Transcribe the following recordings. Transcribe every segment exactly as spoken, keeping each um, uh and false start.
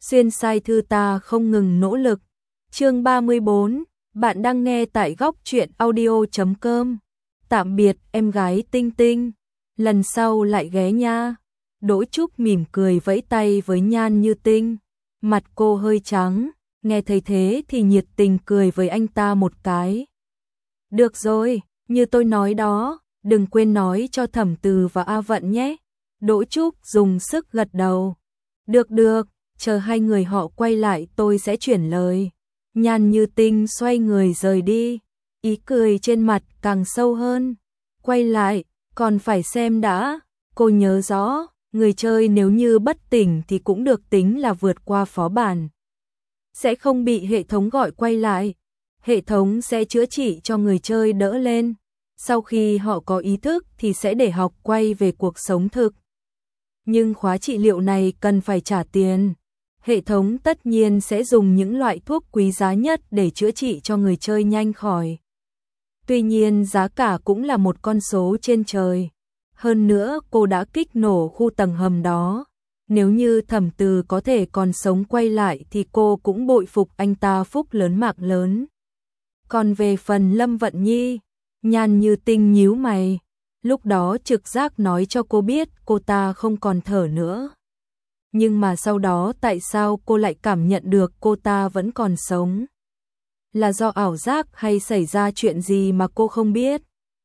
xuyên sai thư ta không ngừng nỗ lực. Chương ba mươi bốn, bạn đang nghe tại góc truyện audio chấm com. Tạm biệt em gái Tinh Tinh, lần sau lại ghé nha. Đỗ Trúc mỉm cười vẫy tay với Nhan Như Tinh, mặt cô hơi trắng, nghe thấy thế thì nhiệt tình cười với anh ta một cái. Được rồi, như tôi nói đó, đừng quên nói cho Thẩm Từ và A Vận nhé. Đỗ Trúc dùng sức gật đầu. Được được, chờ hai người họ quay lại tôi sẽ chuyển lời. Nhan Như Tinh xoay người rời đi, ý cười trên mặt càng sâu hơn. Quay lại, còn phải xem đã. Cô nhớ rõ, người chơi nếu như bất tỉnh thì cũng được tính là vượt qua phó bản. Sẽ không bị hệ thống gọi quay lại. Hệ thống sẽ chữa trị cho người chơi đỡ lên. Sau khi họ có ý thức thì sẽ để học quay về cuộc sống thực. Nhưng khóa trị liệu này cần phải trả tiền. Hệ thống tất nhiên sẽ dùng những loại thuốc quý giá nhất để chữa trị cho người chơi nhanh khỏi. Tuy nhiên giá cả cũng là một con số trên trời. Hơn nữa cô đã kích nổ khu tầng hầm đó. Nếu như Thẩm Từ có thể còn sống quay lại thì cô cũng bội phục anh ta phúc lớn mạng lớn. Còn về phần Lâm Vận Nhi, Nhan Như Tinh nhíu mày. Lúc đó trực giác nói cho cô biết cô ta không còn thở nữa. Nhưng mà sau đó tại sao cô lại cảm nhận được cô ta vẫn còn sống? Là do ảo giác hay xảy ra chuyện gì mà cô không biết?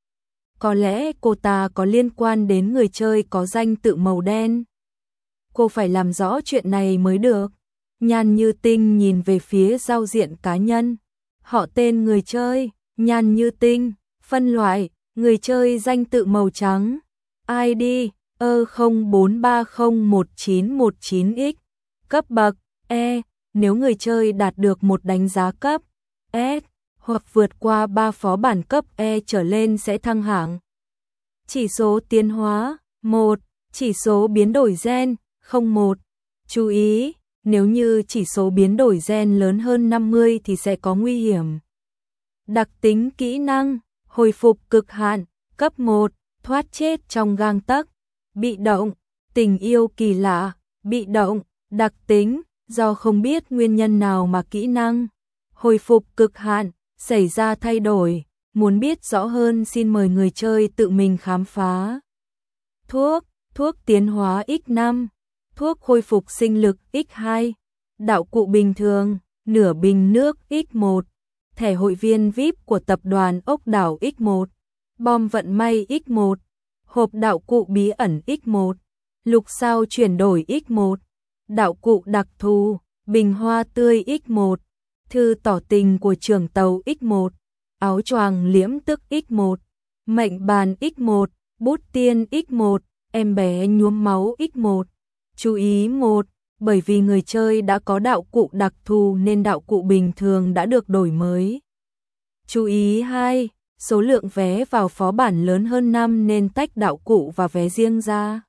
Có lẽ cô ta có liên quan đến người chơi có danh tự màu đen. Cô phải làm rõ chuyện này mới được. Nhan Như Tinh nhìn về phía giao diện cá nhân. Họ tên người chơi, Nhan Như Tinh, phân loại, người chơi danh tự màu trắng, i đê E không bốn ba không một chín một chín x, cấp bậc E, nếu người chơi đạt được một đánh giá cấp S hoặc vượt qua ba phó bản cấp E trở lên sẽ thăng hạng. Chỉ số tiến hóa một, chỉ số biến đổi gen không một. Chú ý, nếu như chỉ số biến đổi gen lớn hơn năm mươi thì sẽ có nguy hiểm. Đặc tính kỹ năng, hồi phục cực hạn, cấp một, thoát chết trong gang tấc. Bị động, tình yêu kỳ lạ, bị động, đặc tính, do không biết nguyên nhân nào mà kỹ năng. Hồi phục cực hạn, xảy ra thay đổi, muốn biết rõ hơn xin mời người chơi tự mình khám phá. Thuốc, thuốc tiến hóa x năm, thuốc hồi phục sinh lực x hai, đạo cụ bình thường, nửa bình nước x một, thẻ hội viên vi ai pi của tập đoàn ốc đảo x một, bom vận may x một, hộp đạo cụ bí ẩn x một, lục sao chuyển đổi x một, đạo cụ đặc thù, bình hoa tươi x một, thư tỏ tình của trưởng tàu x một, áo choàng liễm tức x một, mệnh bàn x một, bút tiên x một, em bé nhuốm máu x một. Chú ý một, bởi vì người chơi đã có đạo cụ đặc thù nên đạo cụ bình thường đã được đổi mới. Chú ý hai, số lượng vé vào phó bản lớn hơn năm nên tách đạo cụ và vé riêng ra.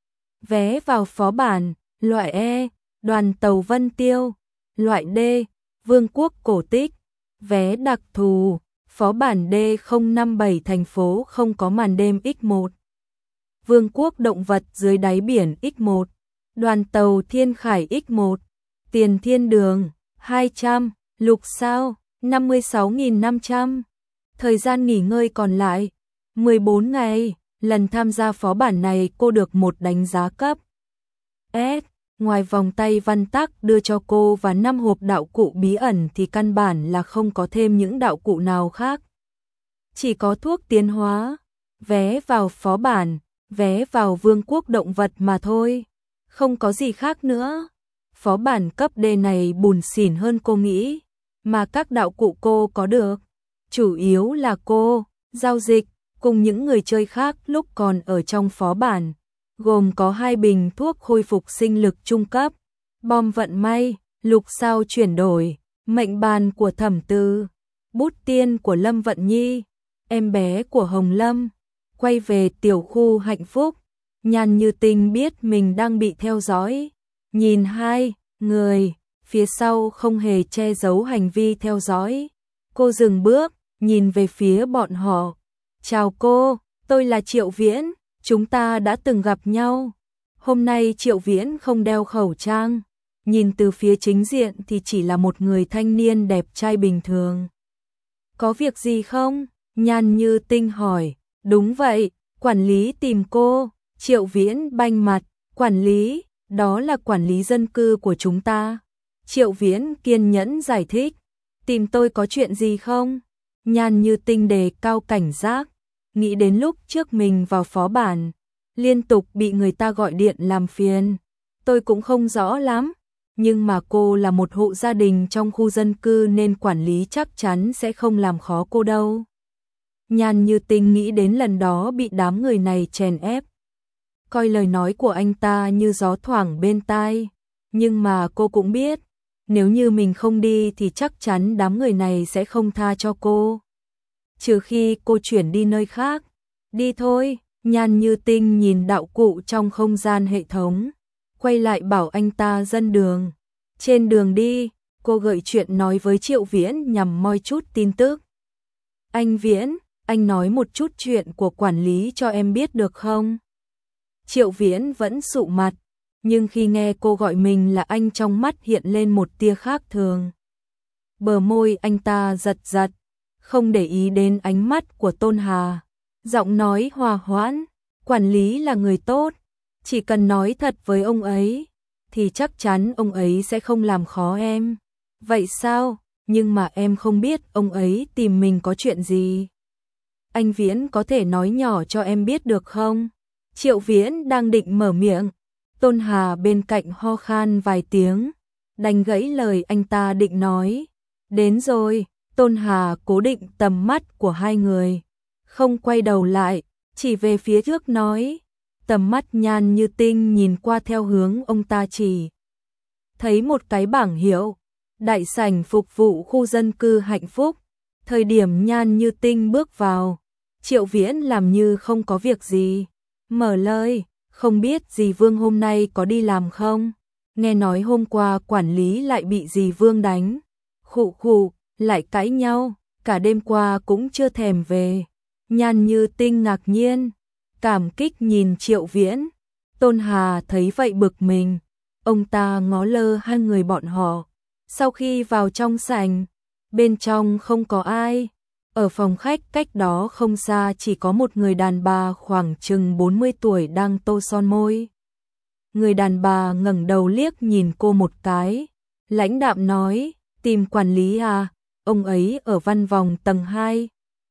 Vé vào phó bản, loại E, đoàn tàu Vân Tiêu, loại D, Vương quốc cổ tích, vé đặc thù, phó bản D không năm bảy thành phố không có màn đêm x một, Vương quốc động vật dưới đáy biển x một, đoàn tàu Thiên Khải x một, tiền thiên đường, hai trăm, lục sao, năm mươi sáu nghìn năm trăm. Thời gian nghỉ ngơi còn lại, mười bốn ngày, lần tham gia phó bản này cô được một đánh giá cấp S. Ngoài vòng tay văn tắc đưa cho cô và năm hộp đạo cụ bí ẩn thì căn bản là không có thêm những đạo cụ nào khác. Chỉ có thuốc tiến hóa, vé vào phó bản, vé vào vương quốc động vật mà thôi. Không có gì khác nữa. Phó bản cấp D này bùn xỉn hơn cô nghĩ, mà các đạo cụ cô có được. Chủ yếu là cô, giao dịch, cùng những người chơi khác lúc còn ở trong phó bản. Gồm có hai bình thuốc khôi phục sinh lực trung cấp, bom vận may, lục sao chuyển đổi, mệnh bàn của Thẩm Từ, bút tiên của Lâm Vận Nhi, em bé của Hồng Lâm, quay về tiểu khu hạnh phúc. Nhan Như Tinh biết mình đang bị theo dõi. Nhìn hai người phía sau không hề che giấu hành vi theo dõi. Cô dừng bước, nhìn về phía bọn họ. Chào cô, tôi là Triệu Viễn, chúng ta đã từng gặp nhau. Hôm nay Triệu Viễn không đeo khẩu trang. nhìn từ phía chính diện thì chỉ là một người thanh niên đẹp trai bình thường. Có việc gì không? Nhan Như Tinh hỏi. Đúng vậy, quản lý tìm cô. Triệu Viễn banh mặt. Quản lý, đó là quản lý dân cư của chúng ta. Triệu Viễn kiên nhẫn giải thích. Tìm tôi có chuyện gì không? Nhan Như Tinh đề cao cảnh giác, nghĩ đến lúc trước mình vào phó bản, liên tục bị người ta gọi điện làm phiền. Tôi cũng không rõ lắm, nhưng mà cô là một hộ gia đình trong khu dân cư nên quản lý chắc chắn sẽ không làm khó cô đâu. Nhan Như Tinh nghĩ đến lần đó bị đám người này chèn ép, coi lời nói của anh ta như gió thoảng bên tai, nhưng mà cô cũng biết, nếu như mình không đi thì chắc chắn đám người này sẽ không tha cho cô. Trừ khi cô chuyển đi nơi khác. Đi thôi, Nhan Như Tinh nhìn đạo cụ trong không gian hệ thống, quay lại bảo anh ta dẫn đường. Trên đường đi, cô gợi chuyện nói với Triệu Viễn nhằm moi chút tin tức. Anh Viễn, anh nói một chút chuyện của quản lý cho em biết được không? Triệu Viễn vẫn sụ mặt, nhưng khi nghe cô gọi mình là anh trong mắt hiện lên một tia khác thường. Bờ môi anh ta giật giật, không để ý đến ánh mắt của Tôn Hà. Giọng nói hòa hoãn, quản lý là người tốt, chỉ cần nói thật với ông ấy, thì chắc chắn ông ấy sẽ không làm khó em. Vậy sao? Nhưng mà em không biết ông ấy tìm mình có chuyện gì. Anh Viễn có thể nói nhỏ cho em biết được không? Triệu Viễn đang định mở miệng, Tôn Hà bên cạnh ho khan vài tiếng, đành gãy lời anh ta định nói. Đến rồi, Tôn Hà cố định tầm mắt của hai người, không quay đầu lại, chỉ về phía trước nói. Tầm mắt Nhan Như Tinh nhìn qua theo hướng ông ta chỉ. Thấy một cái bảng hiệu, đại sảnh phục vụ khu dân cư hạnh phúc. Thời điểm Nhan Như Tinh bước vào, Triệu Viễn làm như không có việc gì. Mở lời, không biết dì Vương hôm nay có đi làm không? Nghe nói hôm qua quản lý lại bị dì Vương đánh. Khụ khụ, lại cãi nhau, cả đêm qua cũng chưa thèm về. Nhan Như Tinh ngạc nhiên, cảm kích nhìn Triệu Viễn. Tôn Hà thấy vậy bực mình, ông ta ngó lơ hai người bọn họ. Sau khi vào trong sảnh, bên trong không có ai. Ở phòng khách cách đó không xa chỉ có một người đàn bà khoảng chừng bốn mươi tuổi đang tô son môi. Người đàn bà ngẩng đầu liếc nhìn cô một cái, lãnh đạm nói, tìm quản lý à, ông ấy ở văn phòng tầng hai.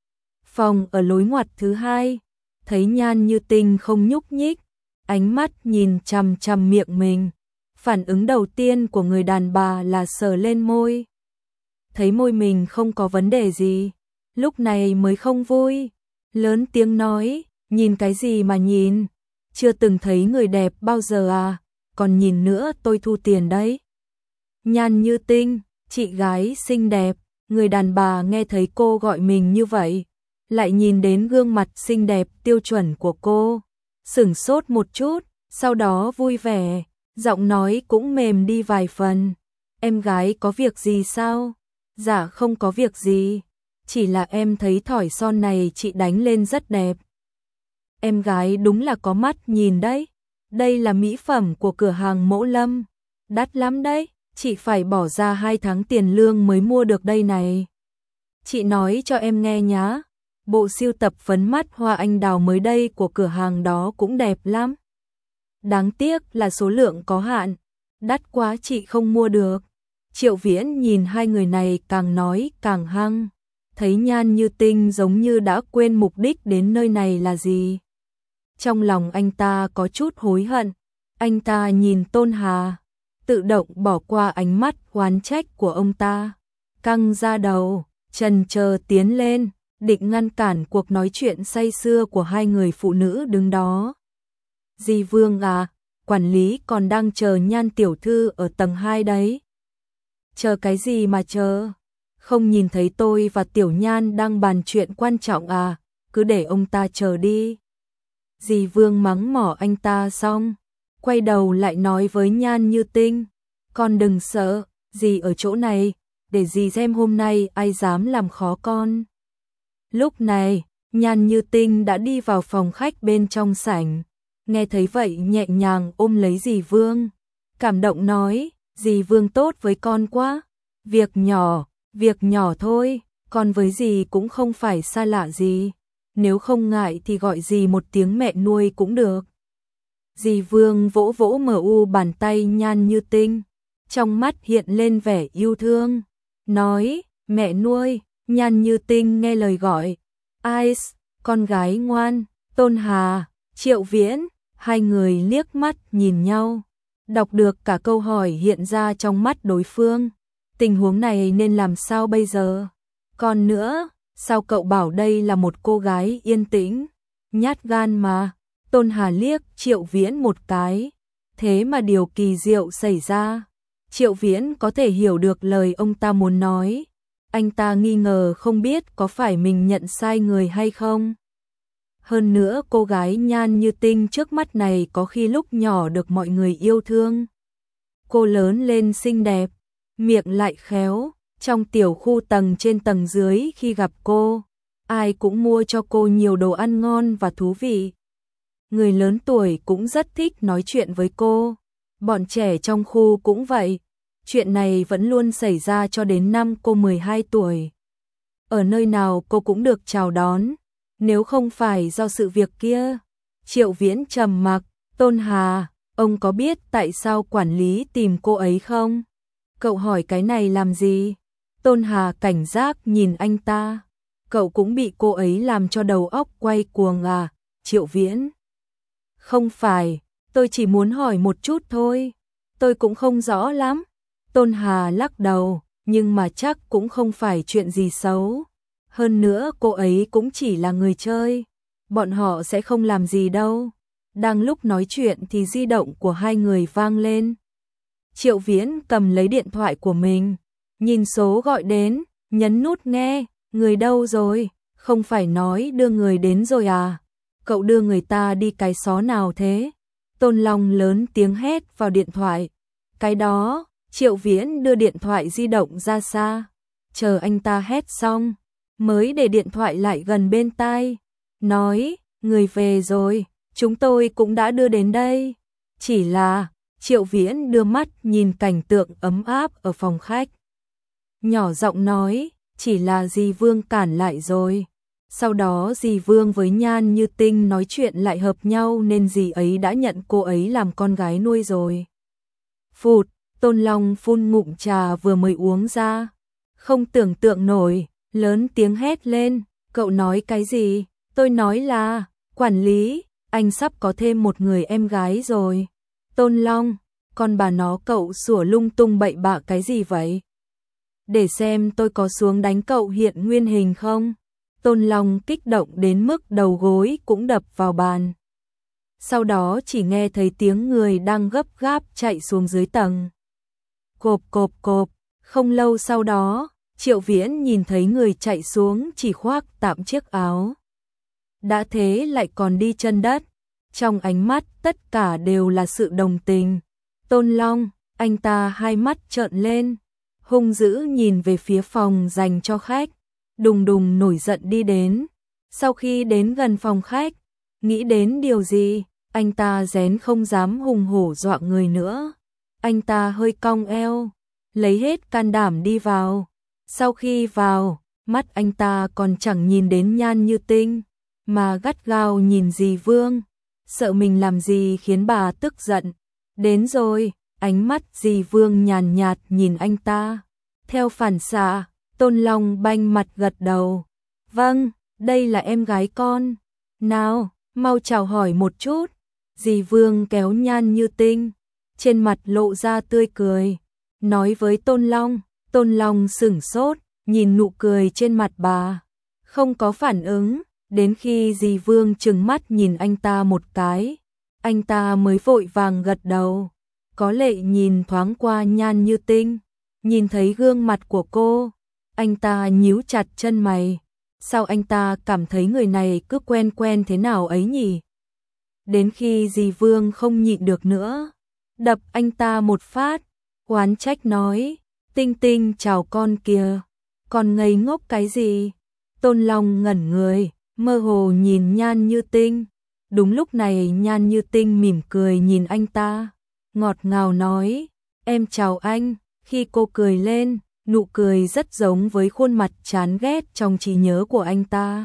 Phòng ở lối ngoặt thứ hai. Thấy Nhan Như Tinh không nhúc nhích, ánh mắt nhìn chằm chằm miệng mình. Phản ứng đầu tiên của người đàn bà là sờ lên môi. Thấy môi mình không có vấn đề gì, lúc này mới không vui. Lớn tiếng nói, nhìn cái gì mà nhìn, chưa từng thấy người đẹp bao giờ à, còn nhìn nữa tôi thu tiền đấy. Nhan Như Tinh, chị gái xinh đẹp, người đàn bà nghe thấy cô gọi mình như vậy, lại nhìn đến gương mặt xinh đẹp tiêu chuẩn của cô, sửng sốt một chút, sau đó vui vẻ, giọng nói cũng mềm đi vài phần. Em gái có việc gì sao? Dạ không có việc gì, chỉ là em thấy thỏi son này chị đánh lên rất đẹp. Em gái đúng là có mắt nhìn đấy, đây là mỹ phẩm của cửa hàng Mẫu Lâm, đắt lắm đấy, chị phải bỏ ra hai tháng tiền lương mới mua được đây này. Chị nói cho em nghe nhá, bộ sưu tập phấn mắt hoa anh đào mới đây của cửa hàng đó cũng đẹp lắm. Đáng tiếc là số lượng có hạn, đắt quá chị không mua được. Triệu Viễn nhìn hai người này càng nói càng hăng, thấy Nhan Như Tinh giống như đã quên mục đích đến nơi này là gì. Trong lòng anh ta có chút hối hận, anh ta nhìn Tôn Hà, tự động bỏ qua ánh mắt oán trách của ông ta, căng ra đầu, chần chờ tiến lên, định ngăn cản cuộc nói chuyện say sưa của hai người phụ nữ đứng đó. Dì Vương à, quản lý còn đang chờ Nhan tiểu thư ở tầng hai đấy. Chờ cái gì mà chờ? Không nhìn thấy tôi và Tiểu Nhan đang bàn chuyện quan trọng à, cứ để ông ta chờ đi. Dì Vương mắng mỏ anh ta xong, quay đầu lại nói với Nhan Như Tinh, con đừng sợ, dì ở chỗ này, để dì xem hôm nay ai dám làm khó con. Lúc này, Nhan Như Tinh đã đi vào phòng khách bên trong sảnh, nghe thấy vậy nhẹ nhàng ôm lấy dì Vương, cảm động nói, dì Vương tốt với con quá. Việc nhỏ, việc nhỏ thôi, con với dì cũng không phải xa lạ gì. Nếu không ngại thì gọi dì một tiếng mẹ nuôi cũng được. Dì Vương vỗ vỗ mờ u bàn tay Nhan Như Tinh, trong mắt hiện lên vẻ yêu thương, nói, mẹ nuôi. Nhan Như Tinh nghe lời gọi, Ice, con gái ngoan. Tôn Hà, Triệu Viễn, hai người liếc mắt nhìn nhau, đọc được cả câu hỏi hiện ra trong mắt đối phương. Tình huống này nên làm sao bây giờ? Còn nữa, sao cậu bảo đây là một cô gái yên tĩnh, nhát gan mà? Tôn Hà liếc Triệu Viễn một cái, thế mà điều kỳ diệu xảy ra. Triệu Viễn có thể hiểu được lời ông ta muốn nói. Anh ta nghi ngờ không biết có phải mình nhận sai người hay không. Hơn nữa cô gái Nhan Như Tinh trước mắt này có khi lúc nhỏ được mọi người yêu thương. Cô lớn lên xinh đẹp, miệng lại khéo, trong tiểu khu tầng trên tầng dưới khi gặp cô, ai cũng mua cho cô nhiều đồ ăn ngon và thú vị. Người lớn tuổi cũng rất thích nói chuyện với cô, bọn trẻ trong khu cũng vậy. Chuyện này vẫn luôn xảy ra cho đến năm cô mười hai tuổi. Ở nơi nào cô cũng được chào đón, nếu không phải do sự việc kia. Triệu Viễn trầm mặc, Tôn Hà, ông có biết tại sao quản lý tìm cô ấy không? Cậu hỏi cái này làm gì? Tôn Hà cảnh giác nhìn anh ta. Cậu cũng bị cô ấy làm cho đầu óc quay cuồng à? Triệu Viễn, không phải, tôi chỉ muốn hỏi một chút thôi. Tôi cũng không rõ lắm. Tôn Hà lắc đầu, nhưng mà chắc cũng không phải chuyện gì xấu. Hơn nữa cô ấy cũng chỉ là người chơi, bọn họ sẽ không làm gì đâu. Đang lúc nói chuyện thì di động của hai người vang lên. Triệu Viễn cầm lấy điện thoại của mình, nhìn số gọi đến, nhấn nút nghe. Người đâu rồi? Không phải nói đưa người đến rồi à? Cậu đưa người ta đi cái xó nào thế? Tôn Long lớn tiếng hét vào điện thoại. Cái đó. Triệu Viễn đưa điện thoại di động ra xa, chờ anh ta hét xong, mới để điện thoại lại gần bên tai, nói, người về rồi, chúng tôi cũng đã đưa đến đây. Chỉ là, Triệu Viễn đưa mắt nhìn cảnh tượng ấm áp ở phòng khách. Nhỏ giọng nói, chỉ là dì Vương cản lại rồi. Sau đó dì Vương với Nhan Như Tinh nói chuyện lại hợp nhau nên dì ấy đã nhận cô ấy làm con gái nuôi rồi. Phụt. Tôn Long phun ngụm trà vừa mới uống ra, không tưởng tượng nổi, lớn tiếng hét lên, cậu nói cái gì? Tôi nói là, quản lý, anh sắp có thêm một người em gái rồi. Tôn Long, con bà nó cậu sủa lung tung bậy bạ cái gì vậy? Để xem tôi có xuống đánh cậu hiện nguyên hình không? Tôn Long kích động đến mức đầu gối cũng đập vào bàn. Sau đó chỉ nghe thấy tiếng người đang gấp gáp chạy xuống dưới tầng. Cộp cộp cộp, không lâu sau đó, Triệu Viễn nhìn thấy người chạy xuống chỉ khoác tạm chiếc áo. Đã thế lại còn đi chân đất, trong ánh mắt tất cả đều là sự đồng tình. Tôn Long, anh ta hai mắt trợn lên, hung dữ nhìn về phía phòng dành cho khách, đùng đùng nổi giận đi đến. Sau khi đến gần phòng khách, nghĩ đến điều gì, anh ta rén không dám hùng hổ dọa người nữa. Anh ta hơi cong eo, lấy hết can đảm đi vào. Sau khi vào, mắt anh ta còn chẳng nhìn đến Nhan Như Tinh, mà gắt gao nhìn dì Vương, sợ mình làm gì khiến bà tức giận. Đến rồi, ánh mắt dì Vương nhàn nhạt nhìn anh ta. Theo phản xạ, Tôn Long banh mặt gật đầu. Vâng, đây là em gái con. Nào, mau chào hỏi một chút. Dì Vương kéo Nhan Như Tinh, trên mặt lộ ra tươi cười, nói với Tôn Long. Tôn Long sửng sốt, nhìn nụ cười trên mặt bà, không có phản ứng, đến khi dì Vương trừng mắt nhìn anh ta một cái, anh ta mới vội vàng gật đầu. Có lệ nhìn thoáng qua Nhan Như Tinh, nhìn thấy gương mặt của cô, anh ta nhíu chặt chân mày. Sao anh ta cảm thấy người này cứ quen quen thế nào ấy nhỉ? Đến khi dì Vương không nhịn được nữa, đập anh ta một phát, oán trách nói, Tinh Tinh chào con kìa, còn ngây ngốc cái gì? Tôn Long ngẩn người, mơ hồ nhìn Nhan Như Tinh. Đúng lúc này Nhan Như Tinh mỉm cười nhìn anh ta, ngọt ngào nói, Em chào anh. Khi cô cười lên, nụ cười rất giống với khuôn mặt chán ghét trong trí nhớ của anh ta.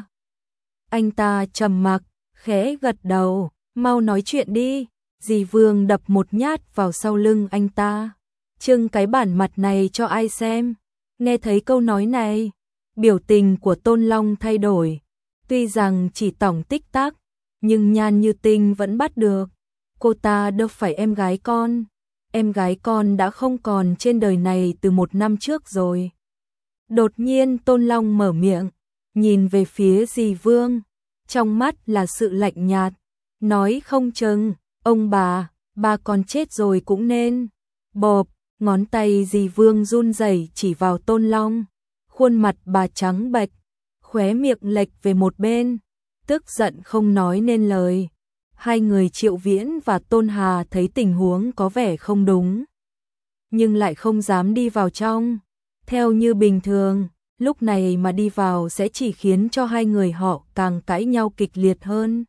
Anh ta trầm mặc, khẽ gật đầu, mau nói chuyện đi. Dì Vương đập một nhát vào sau lưng anh ta. Trưng cái bản mặt này cho ai xem. Nghe thấy câu nói này, biểu tình của Tôn Long thay đổi. Tuy rằng chỉ tỏng tích tắc, nhưng Nhan Như Tinh vẫn bắt được. Cô ta đâu phải em gái con. Em gái con đã không còn trên đời này từ một năm trước rồi. Đột nhiên Tôn Long mở miệng, nhìn về phía dì Vương. Trong mắt là sự lạnh nhạt. Nói không chừng, ông bà, bà còn chết rồi cũng nên. Bộp, ngón tay dì Vương run rẩy chỉ vào Tôn Long. Khuôn mặt bà trắng bệch, khóe miệng lệch về một bên, tức giận không nói nên lời. Hai người Triệu Viễn và Tôn Hà thấy tình huống có vẻ không đúng, nhưng lại không dám đi vào trong. Theo như bình thường, lúc này mà đi vào sẽ chỉ khiến cho hai người họ càng cãi nhau kịch liệt hơn.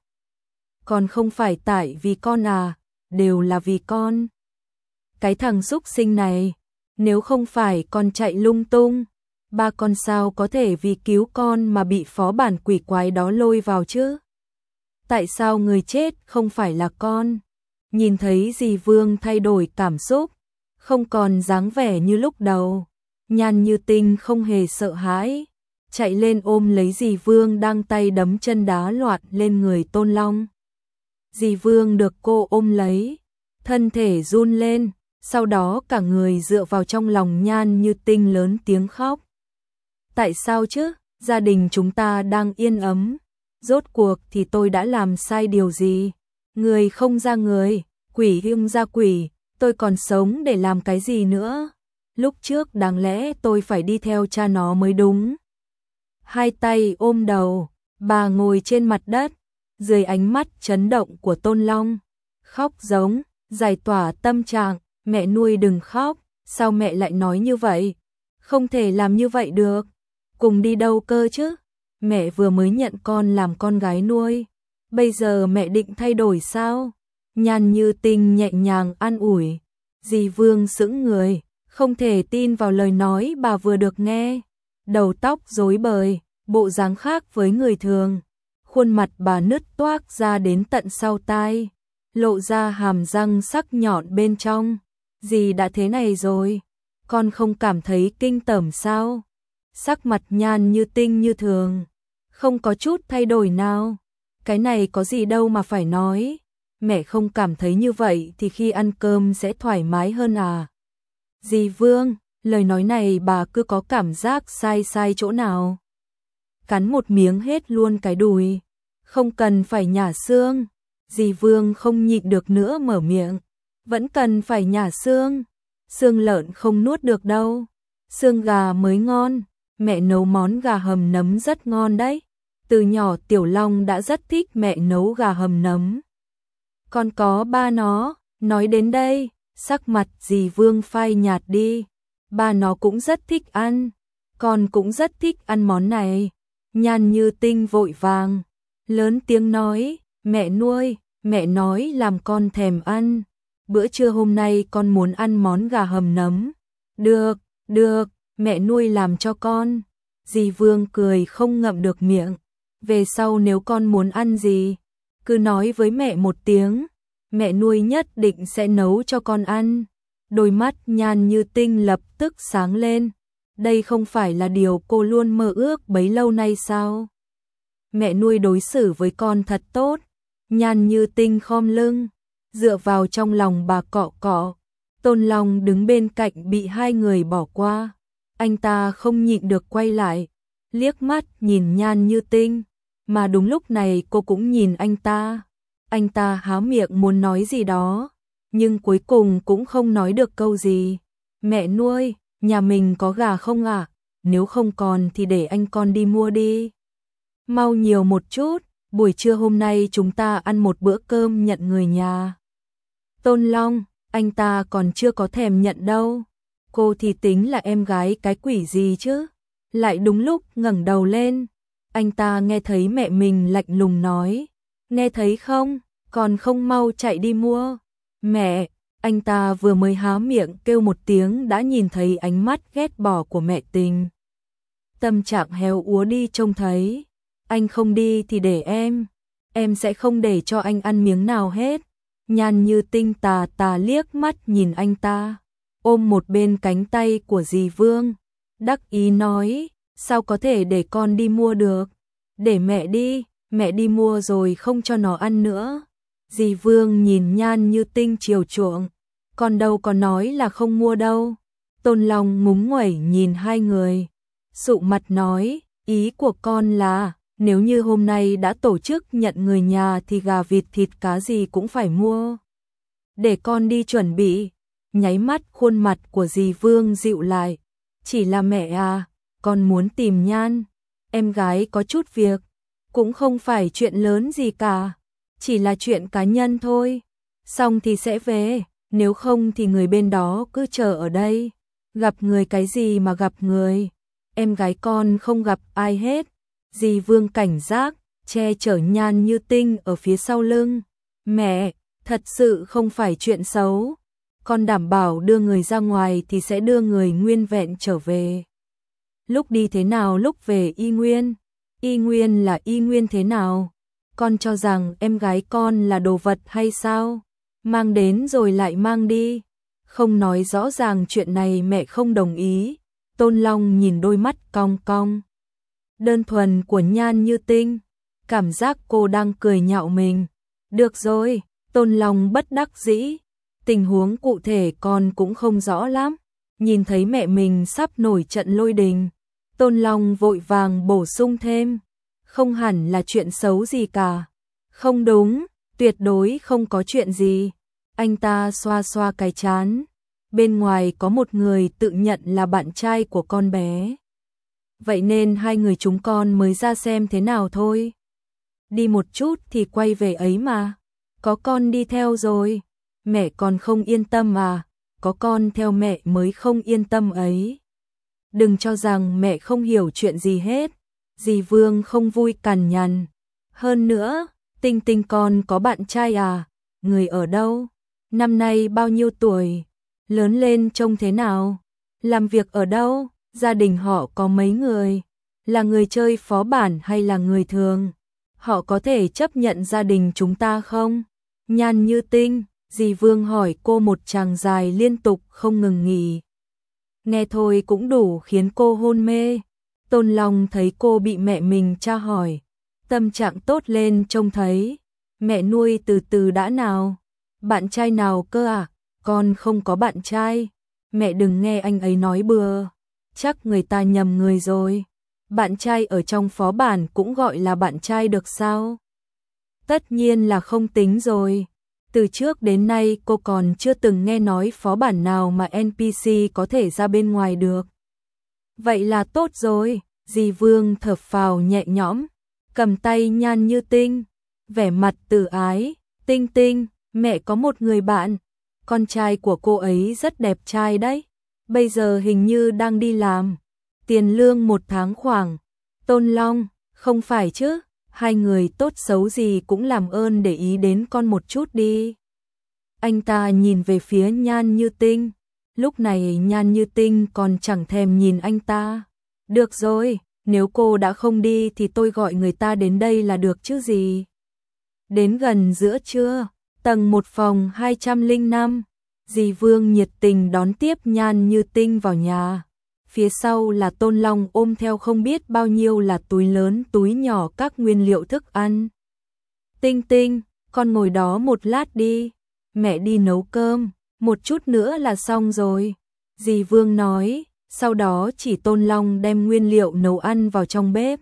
Còn không phải tại vì con à, đều là vì con. Cái thằng xúc sinh này, nếu không phải con chạy lung tung, ba con sao có thể vì cứu con mà bị phó bản quỷ quái đó lôi vào chứ? Tại sao người chết không phải là con? Nhìn thấy dì Vương thay đổi cảm xúc, không còn dáng vẻ như lúc đầu, Nhan Như Tinh không hề sợ hãi, chạy lên ôm lấy dì Vương đang tay đấm chân đá loạn lên người Tôn Long. Dì Vương được cô ôm lấy, thân thể run lên, sau đó cả người dựa vào trong lòng Nhan Như Tinh lớn tiếng khóc. Tại sao chứ? Gia đình chúng ta đang yên ấm. Rốt cuộc thì tôi đã làm sai điều gì? Người không ra người, quỷ hương ra quỷ, tôi còn sống để làm cái gì nữa? Lúc trước đáng lẽ tôi phải đi theo cha nó mới đúng. Hai tay ôm đầu, bà ngồi trên mặt đất, dưới ánh mắt chấn động của Tôn Long. Khóc giống, giải tỏa tâm trạng, mẹ nuôi đừng khóc, sao mẹ lại nói như vậy? Không thể làm như vậy được. Cùng đi đâu cơ chứ? Mẹ vừa mới nhận con làm con gái nuôi, bây giờ mẹ định thay đổi sao? Nhan Như Tinh nhẹ nhàng an ủi. Dì Vương sững người, không thể tin vào lời nói bà vừa được nghe. Đầu tóc rối bời, bộ dáng khác với người thường. Khuôn mặt bà nứt toác ra đến tận sau tai, lộ ra hàm răng sắc nhọn bên trong. Dì đã thế này rồi, con không cảm thấy kinh tởm sao? Sắc mặt Nhan Như Tinh như thường, không có chút thay đổi nào. Cái này có gì đâu mà phải nói. Mẹ không cảm thấy như vậy thì khi ăn cơm sẽ thoải mái hơn à? Dì Vương, lời nói này bà cứ có cảm giác sai sai chỗ nào. Cắn một miếng hết luôn cái đùi, không cần phải nhả xương. Dì Vương không nhịn được nữa mở miệng. Vẫn cần phải nhả xương. Xương lợn không nuốt được đâu. Xương gà mới ngon. Mẹ nấu món gà hầm nấm rất ngon đấy. Từ nhỏ Tiểu Long đã rất thích mẹ nấu gà hầm nấm. Còn có ba nó. Nói đến đây, sắc mặt dì Vương phai nhạt đi. Ba nó cũng rất thích ăn. Con cũng rất thích ăn món này. Nhan Như Tinh vội vàng, lớn tiếng nói, mẹ nuôi, mẹ nói làm con thèm ăn. Bữa trưa hôm nay con muốn ăn món gà hầm nấm. Được, được, mẹ nuôi làm cho con. Dì Vương cười không ngậm được miệng. Về sau nếu con muốn ăn gì, cứ nói với mẹ một tiếng. Mẹ nuôi nhất định sẽ nấu cho con ăn. Đôi mắt Nhan Như Tinh lập tức sáng lên. Đây không phải là điều cô luôn mơ ước bấy lâu nay sao? Mẹ nuôi đối xử với con thật tốt. Nhan Như Tinh khom lưng, dựa vào trong lòng bà cọ cọ. Tôn Long đứng bên cạnh bị hai người bỏ qua. Anh ta không nhịn được quay lại, liếc mắt nhìn Nhan Như Tinh. Mà đúng lúc này cô cũng nhìn anh ta. Anh ta há miệng muốn nói gì đó, nhưng cuối cùng cũng không nói được câu gì. Mẹ nuôi, nhà mình có gà không ạ? À? Nếu không còn thì để anh con đi mua đi. Mau nhiều một chút, buổi trưa hôm nay chúng ta ăn một bữa cơm nhận người nhà. Tôn Long, anh ta còn chưa có thèm nhận đâu. Cô thì tính là em gái cái quỷ gì chứ? Lại đúng lúc ngẩng đầu lên, anh ta nghe thấy mẹ mình lạnh lùng nói. Nghe thấy không? Còn không mau chạy đi mua. Mẹ, Anh ta vừa mới há miệng kêu một tiếng đã nhìn thấy ánh mắt ghét bỏ của mẹ Tình. Tâm trạng héo úa đi trông thấy. Anh không đi thì để em. Em sẽ không để cho anh ăn miếng nào hết. Nhan Như Tinh tà tà liếc mắt nhìn anh ta, ôm một bên cánh tay của dì Vương, đắc ý nói, sao có thể để con đi mua được, để mẹ đi, mẹ đi mua rồi không cho nó ăn nữa. Dì Vương nhìn Nhan Như Tinh chiều chuộng, con đâu có nói là không mua đâu. Tôn Long ngúng nguẩy nhìn hai người, sụ mặt nói, ý của con là, nếu như hôm nay đã tổ chức nhận người nhà thì gà vịt thịt cá gì cũng phải mua. Để con đi chuẩn bị. Nháy mắt khuôn mặt của dì Vương dịu lại. Chỉ là mẹ à, con muốn tìm Nhan. Em gái có chút việc. Cũng không phải chuyện lớn gì cả. Chỉ là chuyện cá nhân thôi. Xong thì sẽ về. Nếu không thì người bên đó cứ chờ ở đây. Gặp người cái gì mà gặp người. Em gái con không gặp ai hết. Dì Vương cảnh giác, che chở Nhan Như Tinh ở phía sau lưng. Mẹ, thật sự không phải chuyện xấu. Con đảm bảo đưa người ra ngoài thì sẽ đưa người nguyên vẹn trở về. Lúc đi thế nào lúc về y nguyên? Y nguyên là y nguyên thế nào? Con cho rằng em gái con là đồ vật hay sao? Mang đến rồi lại mang đi. Không nói rõ ràng chuyện này mẹ không đồng ý. Tôn Long nhìn đôi mắt cong cong đơn thuần của Nhan Như Tinh, cảm giác cô đang cười nhạo mình. Được rồi, Tôn Long bất đắc dĩ, tình huống cụ thể con cũng không rõ lắm. Nhìn thấy mẹ mình sắp nổi trận lôi đình, Tôn Long vội vàng bổ sung thêm, không hẳn là chuyện xấu gì cả. Không đúng, tuyệt đối không có chuyện gì. Anh ta xoa xoa cái trán, bên ngoài có một người tự nhận là bạn trai của con bé. Vậy nên hai người chúng con mới ra xem thế nào thôi. Đi một chút thì quay về ấy mà. Có con đi theo rồi. Mẹ còn không yên tâm à. Có con theo mẹ mới không yên tâm ấy. Đừng cho rằng mẹ không hiểu chuyện gì hết. Dì Vương không vui cằn nhằn. Hơn nữa, Tinh Tinh con có bạn trai à? Người ở đâu? Năm nay bao nhiêu tuổi? Lớn lên trông thế nào? Làm việc ở đâu? Gia đình họ có mấy người? Là người chơi phó bản hay là người thường? Họ có thể chấp nhận gia đình chúng ta không? Nhan Như Tinh, dì Vương hỏi cô một tràng dài liên tục không ngừng nghỉ. Nghe thôi cũng đủ khiến cô hôn mê. Tôn Long thấy cô bị mẹ mình tra hỏi, tâm trạng tốt lên trông thấy. Mẹ nuôi từ từ đã nào? Bạn trai nào cơ à? Con không có bạn trai. Mẹ đừng nghe anh ấy nói bừa. Chắc người ta nhầm người rồi. Bạn trai ở trong phó bản cũng gọi là bạn trai được sao? Tất nhiên là không tính rồi. Từ trước đến nay cô còn chưa từng nghe nói phó bản nào mà en pê xê có thể ra bên ngoài được. Vậy là tốt rồi. Dì Vương thở phào nhẹ nhõm, cầm tay Nhan Như Tinh, vẻ mặt từ ái. Tinh Tinh, mẹ có một người bạn. Con trai của cô ấy rất đẹp trai đấy. Bây giờ hình như đang đi làm. Tiền lương một tháng khoảng. Tôn Long, không phải chứ. Hai người tốt xấu gì cũng làm ơn để ý đến con một chút đi. Anh ta nhìn về phía Nhan Như Tinh. Lúc này Nhan Như Tinh còn chẳng thèm nhìn anh ta. Được rồi, nếu cô đã không đi thì tôi gọi người ta đến đây là được chứ gì. Đến gần giữa trưa, tầng một phòng hai trăm lẻ năm, dì Vương nhiệt tình đón tiếp Nhan Như Tinh vào nhà. Phía sau là Tôn Long ôm theo không biết bao nhiêu là túi lớn túi nhỏ các nguyên liệu thức ăn. Tinh Tinh, con ngồi đó một lát đi. Mẹ đi nấu cơm, một chút nữa là xong rồi. Dì Vương nói, sau đó chỉ Tôn Long đem nguyên liệu nấu ăn vào trong bếp.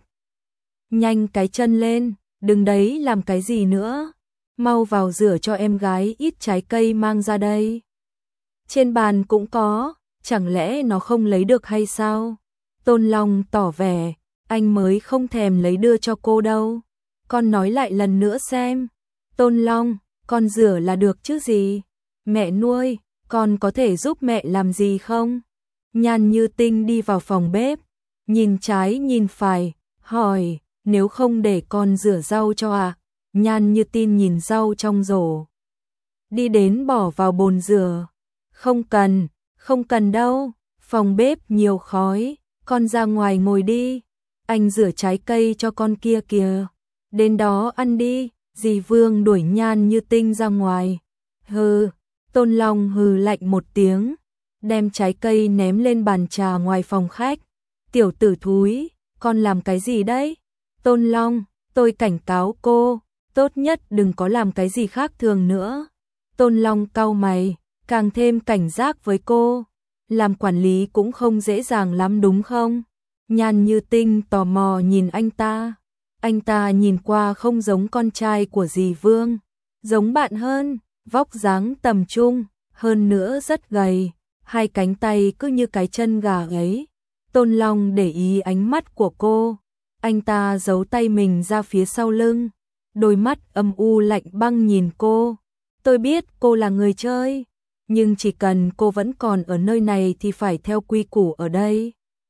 Nhanh cái chân lên, đừng đấy làm cái gì nữa. Mau vào rửa cho em gái ít trái cây mang ra đây. Trên bàn cũng có, chẳng lẽ nó không lấy được hay sao? Tôn Long tỏ vẻ, anh mới không thèm lấy đưa cho cô đâu. Con nói lại lần nữa xem. Tôn Long, con rửa là được chứ gì? Mẹ nuôi, con có thể giúp mẹ làm gì không? Nhan Như Tinh đi vào phòng bếp, nhìn trái nhìn phải, hỏi, nếu không để con rửa rau cho à? Nhan Như Tinh nhìn rau trong rổ. đi đến bỏ vào bồn rửa. Không cần, không cần đâu, phòng bếp nhiều khói, con ra ngoài ngồi đi. Anh rửa trái cây cho con kia kìa, đến đó ăn đi. Dì Vương đuổi Nhan Như Tinh ra ngoài. Hừ, Tôn Long hừ lạnh một tiếng, đem trái cây ném lên bàn trà ngoài phòng khách. Tiểu tử thúi, con làm cái gì đấy? Tôn Long, tôi cảnh cáo cô, tốt nhất đừng có làm cái gì khác thường nữa. Tôn Long cau mày, càng thêm cảnh giác với cô. Làm quản lý cũng không dễ dàng lắm đúng không? Nhan Như Tinh tò mò nhìn anh ta. Anh ta nhìn qua không giống con trai của dì Vương, giống bạn hơn, vóc dáng tầm trung, hơn nữa rất gầy, hai cánh tay cứ như cái chân gà ấy. Tôn Long để ý ánh mắt của cô, anh ta giấu tay mình ra phía sau lưng, đôi mắt âm u lạnh băng nhìn cô. Tôi biết cô là người chơi, nhưng chỉ cần cô vẫn còn ở nơi này thì phải theo quy củ ở đây.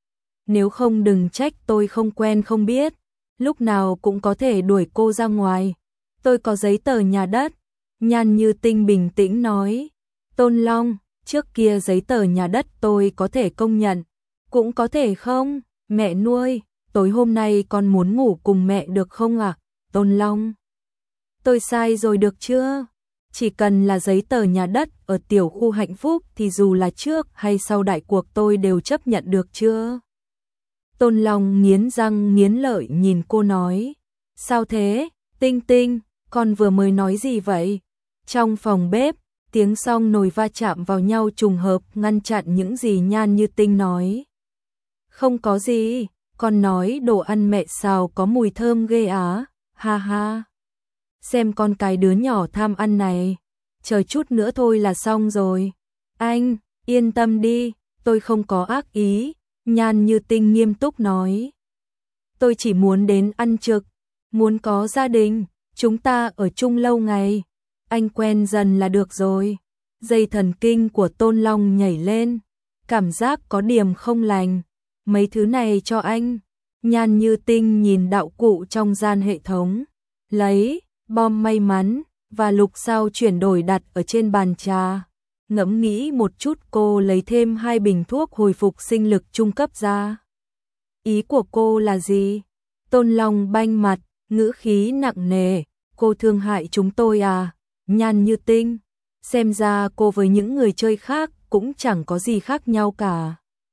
Nếu không đừng trách tôi không quen không biết, lúc nào cũng có thể đuổi cô ra ngoài. Tôi có giấy tờ nhà đất. Nhan Như Tinh bình tĩnh nói. Tôn Long, trước kia giấy tờ nhà đất tôi có thể công nhận, cũng có thể không. Mẹ nuôi, tối hôm nay con muốn ngủ cùng mẹ được không ạ? À? Tôn Long, tôi sai rồi được chưa? Chỉ cần là giấy tờ nhà đất ở tiểu khu hạnh phúc thì dù là trước hay sau đại cuộc tôi đều chấp nhận được chưa? Tôn Long nghiến răng nghiến lợi nhìn cô nói. Sao thế? Tinh Tinh, con vừa mới nói gì vậy? Trong phòng bếp, tiếng song nồi va chạm vào nhau trùng hợp ngăn chặn những gì Nhan Như Tinh nói. Không có gì, con nói đồ ăn mẹ xào có mùi thơm ghê á, ha ha. Xem con cái đứa nhỏ tham ăn này, chờ chút nữa thôi là xong rồi. Anh, yên tâm đi, tôi không có ác ý. Nhan Như Tinh nghiêm túc nói. Tôi chỉ muốn đến ăn trực, muốn có gia đình, chúng ta ở chung lâu ngày. Anh quen dần là được rồi. Dây thần kinh của Tôn Long nhảy lên, cảm giác có điểm không lành. Mấy thứ này cho anh. Nhan Như Tinh nhìn đạo cụ trong gian hệ thống, lấy bom may mắn và lục sao chuyển đổi đặt ở trên bàn trà. Ngẫm nghĩ một chút cô lấy thêm hai bình thuốc hồi phục sinh lực trung cấp ra. Ý của cô là gì? Tôn Long banh mặt, ngữ khí nặng nề. Cô thương hại chúng tôi à? Nhan Như Tinh, xem ra cô với những người chơi khác cũng chẳng có gì khác nhau cả.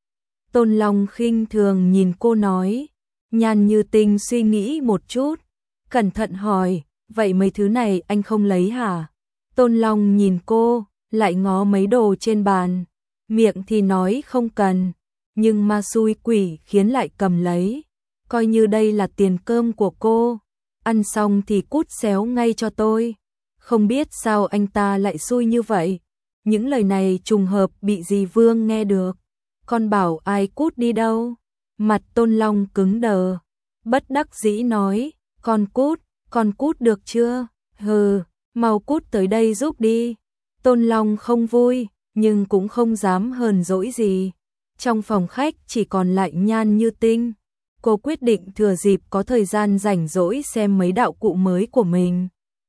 Tôn Long khinh thường nhìn cô nói. Nhan Như Tinh suy nghĩ một chút, cẩn thận hỏi, vậy mấy thứ này anh không lấy hả? Tôn Long nhìn cô, lại ngó mấy đồ trên bàn, miệng thì nói không cần, nhưng ma xui quỷ khiến lại cầm lấy, coi như đây là tiền cơm của cô, ăn xong thì cút xéo ngay cho tôi. Không biết sao anh ta lại xui như vậy, những lời này trùng hợp bị dì Vương nghe được, con bảo ai cút đi đâu. Mặt Tôn Long cứng đờ, bất đắc dĩ nói, con cút, con cút được chưa? Hừ, mau cút tới đây giúp đi. Tôn Long không vui, nhưng cũng không dám hờn dỗi gì. Trong phòng khách chỉ còn lại Nhan Như Tinh. Cô quyết định thừa dịp có thời gian rảnh rỗi xem mấy đạo cụ mới của mình.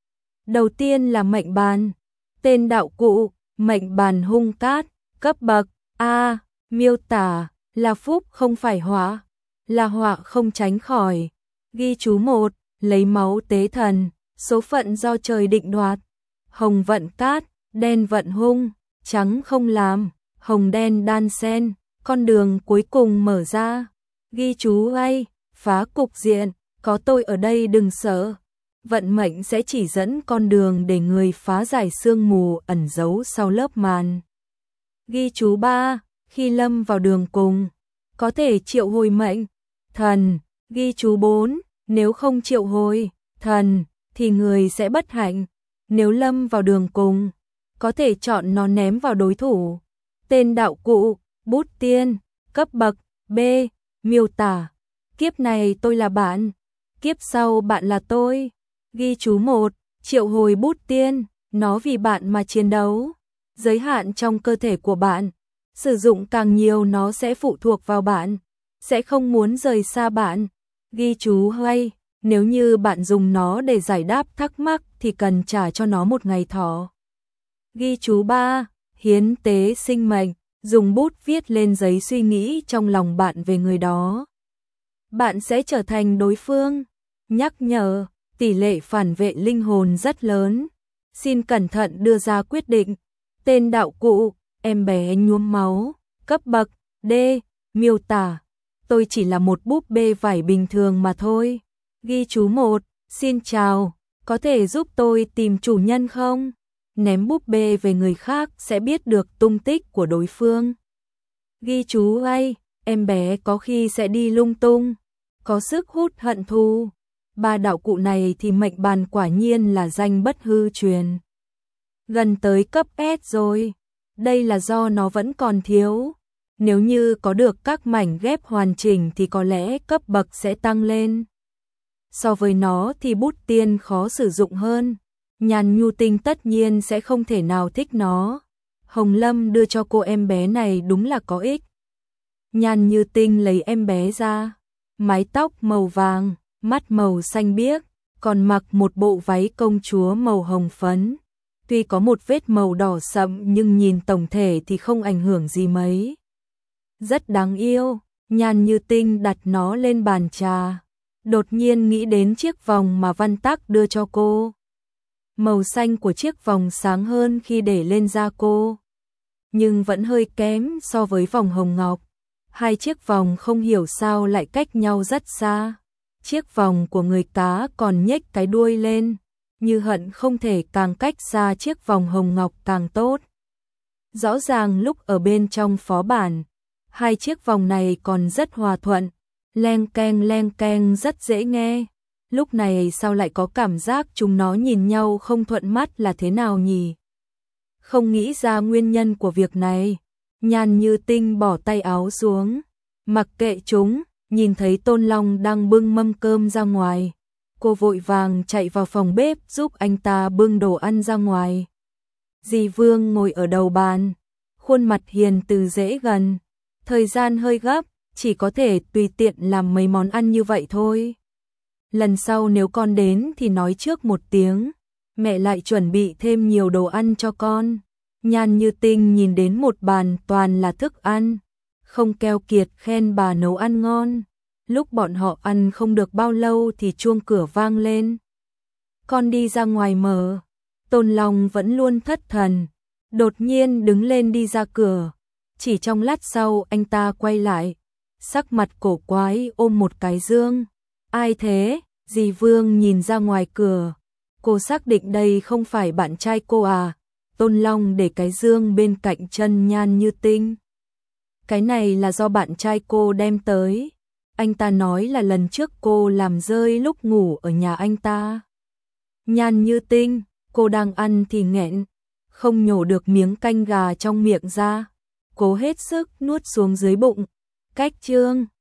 Đầu tiên là mệnh bàn. Tên đạo cụ, mệnh bàn hung cát, cấp bậc A, miêu tả là phúc không phải họa, là họa không tránh khỏi. Ghi chú một, lấy máu tế thần, số phận do trời định đoạt. Hồng vận cát, đen vận hung, trắng không làm, hồng đen đan xen, con đường cuối cùng mở ra. Ghi chú hay, phá cục diện, có tôi ở đây đừng sợ. Vận mệnh sẽ chỉ dẫn con đường để người phá giải sương mù ẩn giấu sau lớp màn. Ghi chú ba, khi lâm vào đường cùng, có thể triệu hồi mệnh thần. Ghi chú bốn, nếu không triệu hồi thần thì người sẽ bất hạnh. Nếu lâm vào đường cùng, có thể chọn nó ném vào đối thủ. Tên đạo cụ, bút tiên, cấp bậc B, miêu tả, kiếp này tôi là bạn, kiếp sau bạn là tôi. Ghi chú một, triệu hồi bút tiên, nó vì bạn mà chiến đấu. Giới hạn trong cơ thể của bạn, sử dụng càng nhiều nó sẽ phụ thuộc vào bạn, sẽ không muốn rời xa bạn. Ghi chú hay, nếu như bạn dùng nó để giải đáp thắc mắc thì cần trả cho nó một ngày thọ. Ghi chú ba. Hiến tế sinh mệnh, dùng bút viết lên giấy suy nghĩ trong lòng bạn về người đó. Bạn sẽ trở thành đối phương. Nhắc nhở, tỷ lệ phản vệ linh hồn rất lớn. Xin cẩn thận đưa ra quyết định. Tên đạo cụ, em bé nhuốm máu. Cấp bậc, D, miêu tả. Tôi chỉ là một búp bê vải bình thường mà thôi. Ghi chú một. Xin chào, có thể giúp tôi tìm chủ nhân không? Ném búp bê về người khác sẽ biết được tung tích của đối phương. Ghi chú A, em bé có khi sẽ đi lung tung, có sức hút hận thù. Ba đạo cụ này thì mệnh bàn quả nhiên là danh bất hư truyền. Gần tới cấp S rồi, đây là do nó vẫn còn thiếu. Nếu như có được các mảnh ghép hoàn chỉnh thì có lẽ cấp bậc sẽ tăng lên. So với nó thì bút tiên khó sử dụng hơn. Nhan Nhu Tinh tất nhiên sẽ không thể nào thích nó. Hồng Lâm đưa cho cô em bé này đúng là có ích. Nhan Như Tinh lấy em bé ra, mái tóc màu vàng, mắt màu xanh biếc, còn mặc một bộ váy công chúa màu hồng phấn. Tuy có một vết màu đỏ sậm nhưng nhìn tổng thể thì không ảnh hưởng gì mấy. Rất đáng yêu, Nhan Như Tinh đặt nó lên bàn trà. Đột nhiên nghĩ đến chiếc vòng mà Văn Tắc đưa cho cô. Màu xanh của chiếc vòng sáng hơn khi để lên da cô, nhưng vẫn hơi kém so với vòng hồng ngọc. Hai chiếc vòng không hiểu sao lại cách nhau rất xa. Chiếc vòng của người cá còn nhếch cái đuôi lên, như hận không thể càng cách xa chiếc vòng hồng ngọc càng tốt. Rõ ràng lúc ở bên trong phó bản, hai chiếc vòng này còn rất hòa thuận, leng keng leng keng rất dễ nghe. Lúc này sao lại có cảm giác chúng nó nhìn nhau không thuận mắt là thế nào nhỉ? Không nghĩ ra nguyên nhân của việc này. Nhan Như Tinh bỏ tay áo xuống, mặc kệ chúng, nhìn thấy Tôn Long đang bưng mâm cơm ra ngoài. Cô vội vàng chạy vào phòng bếp giúp anh ta bưng đồ ăn ra ngoài. Dì Vương ngồi ở đầu bàn, khuôn mặt hiền từ dễ gần. Thời gian hơi gấp, chỉ có thể tùy tiện làm mấy món ăn như vậy thôi. Lần sau nếu con đến thì nói trước một tiếng, mẹ lại chuẩn bị thêm nhiều đồ ăn cho con. Nhan Như Tinh nhìn đến một bàn toàn là thức ăn, không keo kiệt khen bà nấu ăn ngon. Lúc bọn họ ăn không được bao lâu thì chuông cửa vang lên. Con đi ra ngoài mở. Tôn Long vẫn luôn thất thần, đột nhiên đứng lên đi ra cửa. Chỉ trong lát sau anh ta quay lại, sắc mặt cổ quái ôm một cái dương. Ai thế? Dì Vương nhìn ra ngoài cửa. Cô xác định đây không phải bạn trai cô à? Tôn Long để cái dương bên cạnh chân Nhan Như Tinh. Cái này là do bạn trai cô đem tới. Anh ta nói là lần trước cô làm rơi lúc ngủ ở nhà anh ta. Nhan Như Tinh, cô đang ăn thì nghẹn, không nhổ được miếng canh gà trong miệng ra. Cố hết sức nuốt xuống dưới bụng. Cách chương